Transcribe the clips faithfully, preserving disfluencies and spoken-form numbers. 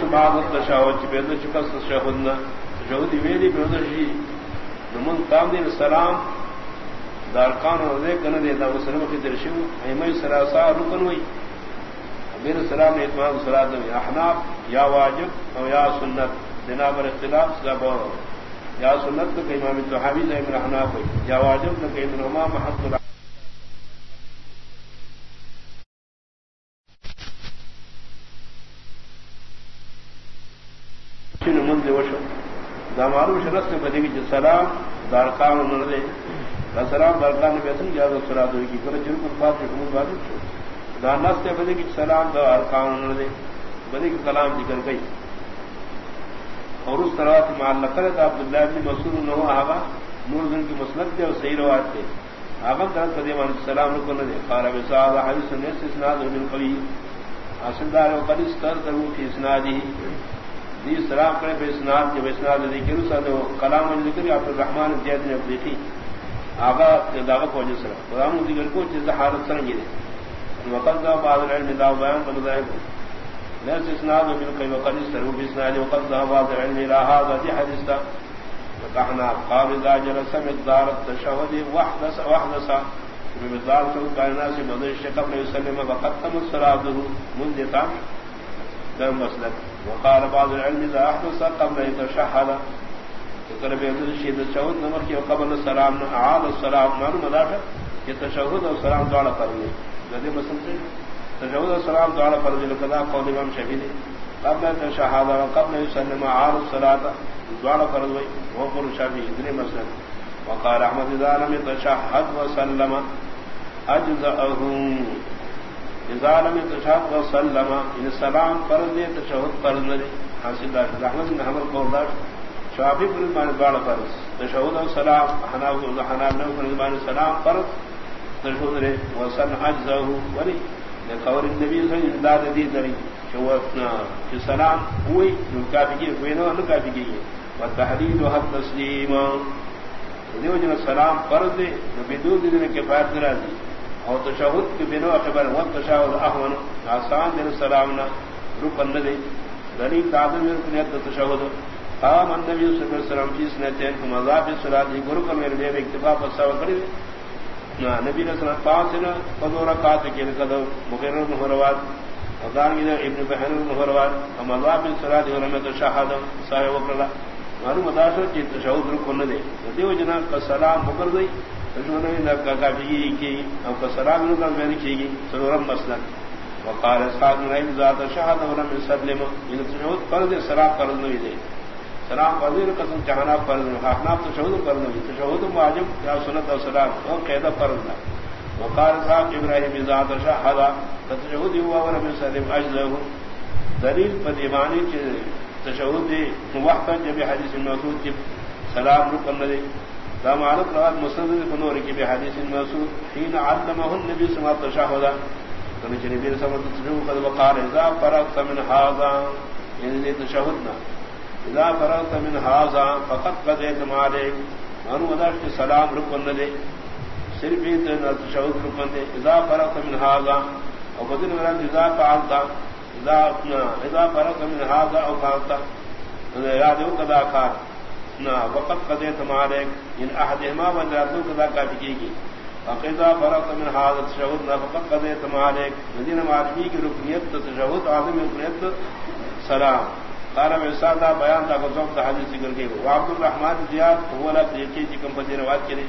بعض التشهد بيد شخص تشهدنا تشهد ویلی بيد شي من قام دين السلام دار کان دے کنے دے دا مسلم کی درشو ایمے سلاسا رکن ہوئی امیر السلام نے اتمام صلاۃ احناف یا واجب او یا سنت بنا پر اختلاف سب یا سنت تو امام طحاوی نے ابن احناف ہوئی یا واجب تو ابن امام محمد من دے وشو دا معروف شرط نے بدی کہ سلام دار کان نہ دے سلام درکان نے بیتن جاز صلاۃ ہوئی کی کرے جن کو بات حکم واجب چھو دانس سے بدی کہ سلام دا ارکان نہ دے بدی کہ کلام ذکر گئی اور اس طرح سے معلق ہے عبداللہ بن مسعود نہ آغا نور دن کی مسند کے اور صحیح روایت تھے آغا طرح قدیمان سلام کو نہ دے قال بساعد حدیث نے اسناد من قوی حاصل دار و قد استر ذو فی اسنادی دی سلام کرے پہ اسناد جو اسناد ذکر اس نے کلام ذکر عبد الرحمن زید نے افریقی آغا دعوت کو جسرا قرآن ذکر کو جس حالت سرنگی دے وقت دا بعض العلم دا بیان بنظائب لیس اسناد من قوی وقد استر فی اسنادی وقت دا بعض العلم الى هذا دی حدیث دا وقحنا قابل دا جلس مقدار التشهد وحدث وحدث بمقدار شهود کائنات سے مدر قبل يسلم وقد تم الصلاة مندتا دم مسلک وقال بعض العلم اذا احدث قبل يتشهد طلب الشهود الشهود نمر کے قبل السلام اعاد السلام معلوم مدافع کہ تشہد اور سلام دوڑا کرنے ندی مسلم سے تشہد اور سلام دوڑا فرض لقضاء قول امام شافعی نے قبل الشهادة وقبل يسلم اعاد الصلاة دوڑا فرض ہوئی وہ قول شافعی اتنے مسلم وقال احمد اذا لم يتشهد وسلم اجزأه اذا لم يتشهد وسلم ان السلام فرض ہے تشہد فرض نہیں حاصل دار احمد بن حنبل قول دار شافعی پر مان بالا فرض تشہد و سلام حناف و حناف نے پر مان سلام فرض تشہد رے وسن اجزه ولی لقول النبي صلی اللہ علیہ وسلم دری جو کہ سلام ہوئی جو کافی کی وینو نہ کافی کی والتحديد حد تسلیم دیو جن سلام فرض ہے بدون دین کے فائدہ راضی اور تشہد کے بنا خبر و تشہد احون آسان دین سلام نہ رکن دے دلیل تعظیم نیت تشہد قام النبي صلی اللہ علیہ وسلم جس نے تین کو مذاب صلاۃ دی گرو کا میرے لیے اکتفا پر سوا کری نبی نے صلی اللہ علیہ وسلم فضو رکعت کے قدم مغیر المحروات اذان میں ابن بحر المحروات مذاب صلاۃ اور میں تشہد سایہ وکلا معلوم داشو کہ تشہد رکن دے دیو جنا کا سلام مقر گئی جو نے نہ کا بھی کی او کا سلام نہ میں نے کی گی سورم مسلک وقال اسحاق بن ذات شهد ولم يسلم ان تشہد فرض سلام فرض نہیں دے سلام فرض قسم چاہنا فرض احناف تشہد فرض نہیں تشہد واجب یا سنت اور سلام اور قاعدہ فرض ہے وقال اسحاق ابراہیم ذات شهد تشہد ہوا ولم يسلم اجزه دلیل پدیمانی کے تشہد وقت جب حدیث موصول کی سلام رکن دے دا معلوم روایت مسند بنور کی حدیث موصول حين علمه النبي صلى الله عليه وسلم تشہد تو نبی صلی اللہ علیہ وسلم قد وقال اذا فرغت من هذا یعنی تشہدنا اذا فرغت من هذا فقد قضيت ما عليك ان ودا کہ سلام رکن دے صرف تشہد رکن دے اذا فرغت من هذا او بدل ورن اذا فعلت اذا اذا فرغت من هذا او فعلت یاد ہو قضا کار نہ وقت قضيت ما عليك ان احدهما وجاءت قضا کا کی فقضا فرغت من هذا التشهد فقد قضيت ما عليك الذين معرفي کی رکنیت تشہد عظیم رکنیت سلام قال میں سادہ بیان تھا کہ ذوق حدیث ذکر کے وہ عبد الرحمن زیاد هو لا یکی کی کمپنی روایت کرے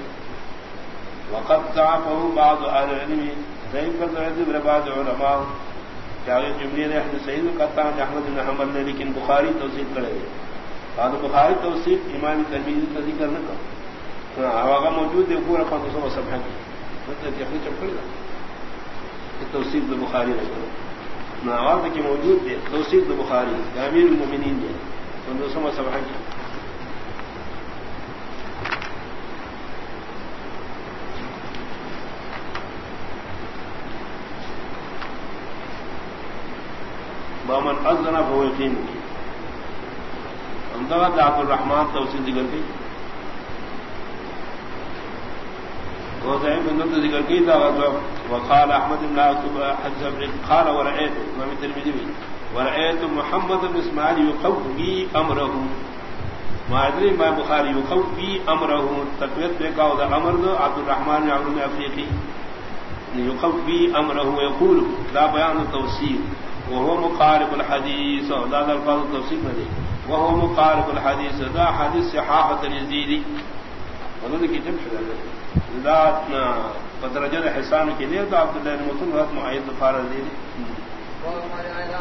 وقد ضعفه بعض اهل العلم ضعیف پر ذکر بعض علماء چاہے جملے نے حدیث صحیح کہتا ہے احمد بن حنبل نے لیکن بخاری توثیق کرے بعد بخاری توثیق امام ترمذی کا ذکر نہ کر آواغا موجود ہے پورا پانچ سو صفحہ کی مطلب یقین چپڑی دا توصیف بخاری رکھو نہ آواز کی موجود ہے توصیف بخاری امیر المومنین ہے پانچ سو صفحہ کی بامن اذن فهو يقيم اندغت عبد الرحمن توصیف ذکر کی ذکر کی تھا وقال احمد بن عاصم حدث قال ورأيت امام الترمذي ورأيت محمد بن اسماعيل يقوي امره ما ادري ما بخاري يقوي امره تقويت بقاو ذا امر عبد الرحمن بن عبد الافريقي يقوي امره ويقول لا بيان التوسيل وهو مقارب الحديث لا ذا الفاظ التوسيل ندي وهو مقارب الحديث ذا حديث صحاحة اليزيدي ولذلك جمع ذات بدرجة حسان کے لیے تو عبد الله بن مسعود معید فارض